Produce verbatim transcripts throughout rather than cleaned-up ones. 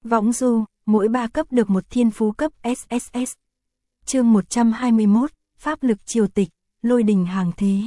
Võng du, mỗi ba cấp được một thiên phú cấp ét ét ét. Chương một trăm hai mươi mốt, Pháp lực triều tịch, lôi đình hàng thế.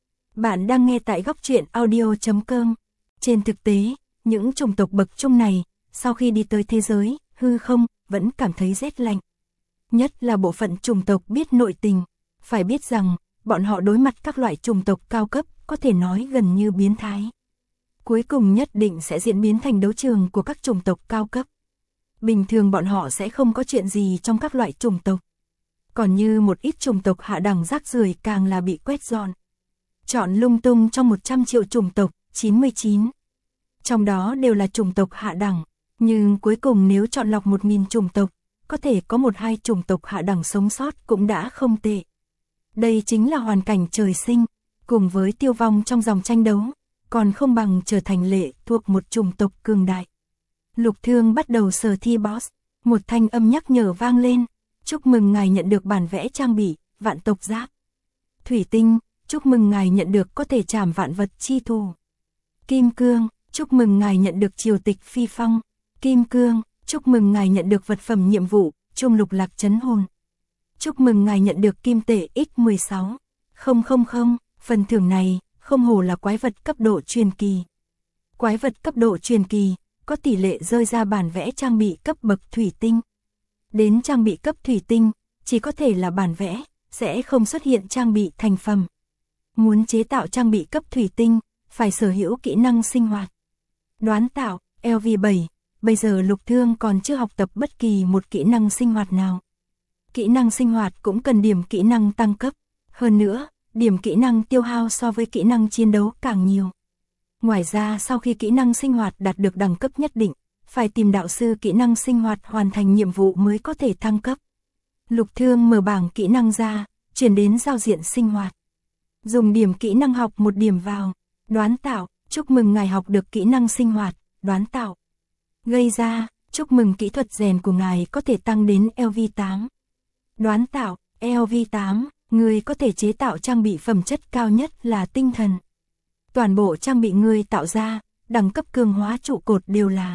Bạn đang nghe tại góc truyện audio chấm com. Trên thực tế, những chủng tộc bậc trung này, sau khi đi tới thế giới, hư không, vẫn cảm thấy rét lạnh. Nhất là bộ phận chủng tộc biết nội tình, phải biết rằng, bọn họ đối mặt các loại chủng tộc cao cấp, có thể nói gần như biến thái. Cuối cùng nhất định sẽ diễn biến thành đấu trường của các chủng tộc cao cấp. Bình thường bọn họ sẽ không có chuyện gì trong các loại chủng tộc. Còn như một ít chủng tộc hạ đẳng rác rưởi càng là bị quét dọn. Chọn lung tung trong một trăm triệu chủng tộc, chín mươi chín. Trong đó đều là chủng tộc hạ đẳng, nhưng cuối cùng nếu chọn lọc một nghìn chủng tộc, có thể có một hai chủng tộc hạ đẳng sống sót cũng đã không tệ. Đây chính là hoàn cảnh trời sinh, cùng với tiêu vong trong dòng tranh đấu, còn không bằng trở thành lệ thuộc một chủng tộc cường đại. Lục Thương bắt đầu sở thi boss, một thanh âm nhắc nhở vang lên, chúc mừng ngài nhận được bản vẽ trang bị, vạn tộc giáp. Thủy tinh, chúc mừng ngài nhận được có thể trảm vạn vật chi thù. Kim cương, chúc mừng ngài nhận được triều tịch phi phong. Kim cương, chúc mừng ngài nhận được vật phẩm nhiệm vụ, trung lục lạc chấn hồn. Chúc mừng ngài nhận được kim tệ nhân mười sáu. Không không không, phần thưởng này, không hổ là quái vật cấp độ truyền kỳ. Quái vật cấp độ truyền kỳ, có tỷ lệ rơi ra bản vẽ trang bị cấp bậc thủy tinh. Đến trang bị cấp thủy tinh, chỉ có thể là bản vẽ, sẽ không xuất hiện trang bị thành phẩm. Muốn chế tạo trang bị cấp thủy tinh, phải sở hữu kỹ năng sinh hoạt. Đoán tạo, L V bảy, bây giờ Lục Thương còn chưa học tập bất kỳ một kỹ năng sinh hoạt nào. Kỹ năng sinh hoạt cũng cần điểm kỹ năng tăng cấp. Hơn nữa, điểm kỹ năng tiêu hao so với kỹ năng chiến đấu càng nhiều. Ngoài ra sau khi kỹ năng sinh hoạt đạt được đẳng cấp nhất định, phải tìm đạo sư kỹ năng sinh hoạt hoàn thành nhiệm vụ mới có thể thăng cấp. Lục Thương mở bảng kỹ năng ra, chuyển đến giao diện sinh hoạt. Dùng điểm kỹ năng học một điểm vào. Đoán tạo, chúc mừng ngài học được kỹ năng sinh hoạt, đoán tạo. Gây ra, chúc mừng kỹ thuật rèn của ngài có thể tăng đến L V tám. Đoán tạo, L V tám, người có thể chế tạo trang bị phẩm chất cao nhất là tinh thần. Toàn bộ trang bị người tạo ra, đẳng cấp cường hóa trụ cột đều là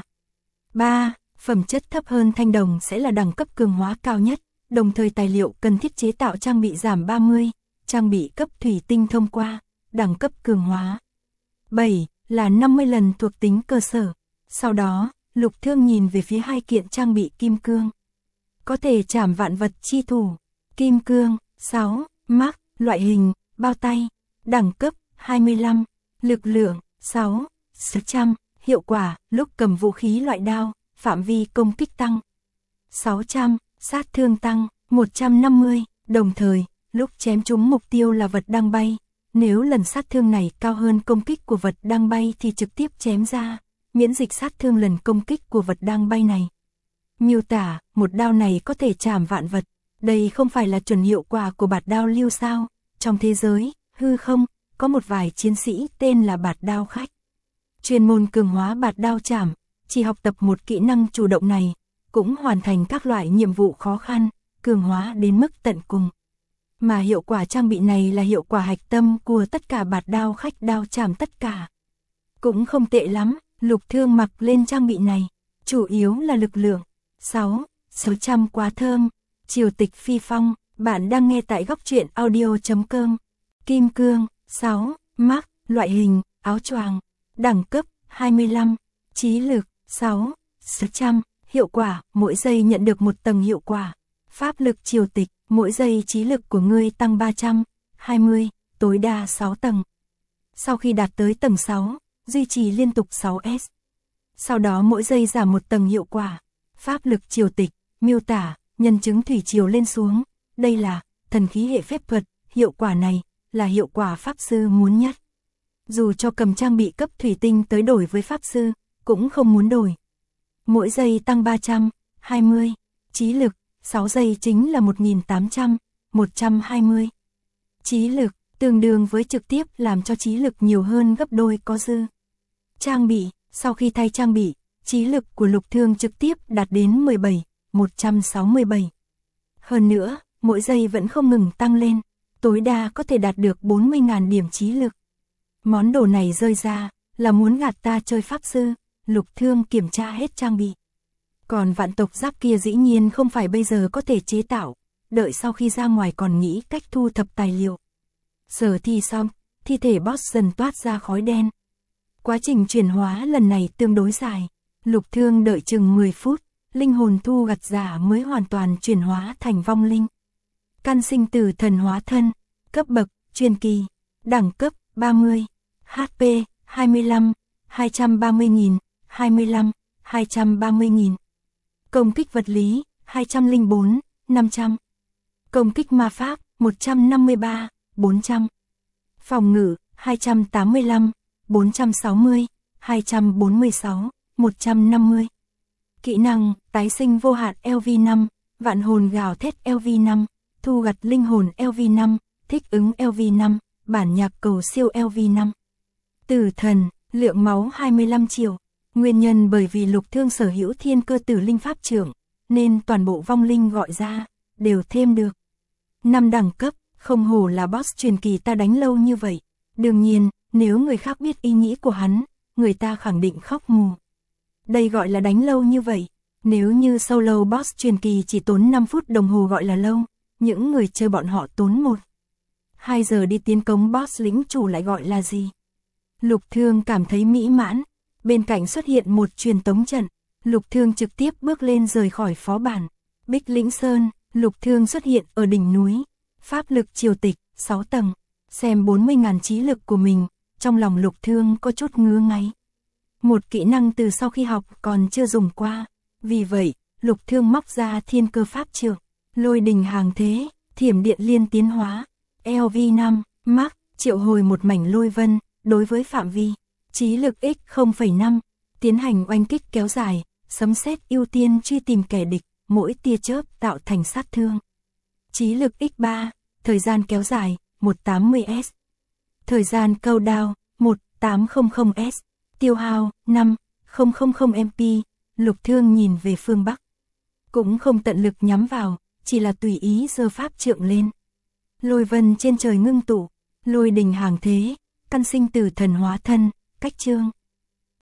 ba, phẩm chất thấp hơn thanh đồng sẽ là đẳng cấp cường hóa cao nhất, đồng thời tài liệu cần thiết chế tạo trang bị giảm ba mươi, trang bị cấp thủy tinh thông qua, đẳng cấp cường hóa. bảy, là năm mươi lần thuộc tính cơ sở. Sau đó, Lục Thương nhìn về phía hai kiện trang bị kim cương. Có thể trảm vạn vật chi thủ. Kim cương, sáu, mắc, loại hình, bao tay, đẳng cấp, hai mươi lăm, lực lượng, sáu, sáu trăm, hiệu quả, lúc cầm vũ khí loại đao, phạm vi công kích tăng, sáu trăm, sát thương tăng, một trăm năm mươi, đồng thời, lúc chém trúng mục tiêu là vật đang bay, nếu lần sát thương này cao hơn công kích của vật đang bay thì trực tiếp chém ra, miễn dịch sát thương lần công kích của vật đang bay này. Miêu tả, một đao này có thể trảm vạn vật, đây không phải là chuẩn hiệu quả của bạt đao lưu sao, trong thế giới, hư không, có một vài chiến sĩ tên là bạt đao khách. Chuyên môn cường hóa bạt đao trảm, chỉ học tập một kỹ năng chủ động này, cũng hoàn thành các loại nhiệm vụ khó khăn, cường hóa đến mức tận cùng. Mà hiệu quả trang bị này là hiệu quả hạch tâm của tất cả bạt đao khách đao trảm tất cả. Cũng không tệ lắm, Lục Thương mặc lên trang bị này, chủ yếu là lực lượng. sáu, sáu trăm quá thơm, triều tịch phi phong, bạn đang nghe tại góc truyện audio chấm com. Kim cương, sáu, mắc, loại hình, áo choàng, đẳng cấp, hai mươi lăm, trí lực, sáu, sáu trăm, hiệu quả, mỗi giây nhận được một tầng hiệu quả. Pháp lực triều tịch, mỗi giây trí lực của ngươi tăng ba trăm hai mươi, tối đa sáu tầng. Sau khi đạt tới tầng sáu, duy trì liên tục sáu S. Sau đó mỗi giây giảm một tầng hiệu quả. Pháp lực triều tịch, miêu tả, nhân chứng thủy triều lên xuống. Đây là thần khí hệ phép thuật, hiệu quả này là hiệu quả pháp sư muốn nhất. Dù cho cầm trang bị cấp thủy tinh tới đổi với pháp sư, cũng không muốn đổi. Mỗi giây tăng ba trăm hai mươi, trí lực, sáu giây chính là một nghìn tám trăm, một trăm hai mươi. Trí lực, tương đương với trực tiếp làm cho trí lực nhiều hơn gấp đôi có dư. Trang bị, sau khi thay trang bị, trí lực của Lục Thương trực tiếp đạt đến mười bảy, một trăm sáu mươi bảy. Hơn nữa, mỗi giây vẫn không ngừng tăng lên, tối đa có thể đạt được bốn mươi nghìn điểm trí lực. Món đồ này rơi ra, là muốn gạt ta chơi pháp sư, Lục Thương kiểm tra hết trang bị. Còn vạn tộc giáp kia dĩ nhiên không phải bây giờ có thể chế tạo, đợi sau khi ra ngoài còn nghĩ cách thu thập tài liệu. Giờ thi xong, thi thể boss dần toát ra khói đen. Quá trình chuyển hóa lần này tương đối dài, Lục Thương đợi chừng mười phút, linh hồn thu gặt giả mới hoàn toàn chuyển hóa thành vong linh. Căn sinh tử thần hóa thân, cấp bậc, truyền kỳ, đẳng cấp, ba mươi, hát pê, hai mươi lăm, hai trăm ba mươi nghìn, hai mươi lăm, hai trăm ba mươi nghìn. Công kích vật lý, hai trăm lẻ bốn, năm trăm. Công kích ma pháp, một trăm năm mươi ba, bốn trăm. Phòng ngự, hai trăm tám mươi lăm, bốn trăm sáu mươi, hai trăm bốn mươi sáu, một trăm năm mươi. Kỹ năng, tái sinh vô hạn L V năm, vạn hồn gào thét L V năm, thu gặt linh hồn L V năm, thích ứng L V năm, bản nhạc cầu siêu L V năm. Tử thần, lượng máu hai mươi lăm triệu. Nguyên nhân bởi vì Lục Thương sở hữu thiên cơ tử linh pháp trưởng, nên toàn bộ vong linh gọi ra, đều thêm được. Năm đẳng cấp, không hổ là boss truyền kỳ ta đánh lâu như vậy. Đương nhiên, nếu người khác biết ý nghĩ của hắn, người ta khẳng định khóc mù. Đây gọi là đánh lâu như vậy. Nếu như solo boss truyền kỳ chỉ tốn năm phút đồng hồ gọi là lâu, những người chơi bọn họ tốn một hai giờ đi tiến công boss lĩnh chủ lại gọi là gì? Lục Thương cảm thấy mỹ mãn. Bên cạnh xuất hiện một truyền tống trận, Lục Thương trực tiếp bước lên rời khỏi phó bản. Bích Lĩnh Sơn, Lục Thương xuất hiện ở đỉnh núi. Pháp lực triều tịch, sáu tầng. Xem bốn mươi nghìn trí lực của mình, trong lòng Lục Thương có chút ngứa ngáy. Một kỹ năng từ sau khi học còn chưa dùng qua. Vì vậy, Lục Thương móc ra thiên cơ pháp trượng, lôi đình hàng thế, thiểm điện liên tiến hóa. L V năm, Max, triệu hồi một mảnh lôi vân, đối với phạm vi. Trí lực x không phẩy năm, tiến hành oanh kích kéo dài, sấm sét ưu tiên truy tìm kẻ địch, mỗi tia chớp tạo thành sát thương. Trí lực x ba, thời gian kéo dài, một trăm tám mươi S. Thời gian câu đao, một nghìn tám trăm S. Tiêu hao, năm nghìn M P. Lục Thương nhìn về phương Bắc. Cũng không tận lực nhắm vào, chỉ là tùy ý giơ pháp trượng lên. Lôi vân trên trời ngưng tụ, lôi đình hàng thế, căn sinh tử thần hóa thân, cách chương.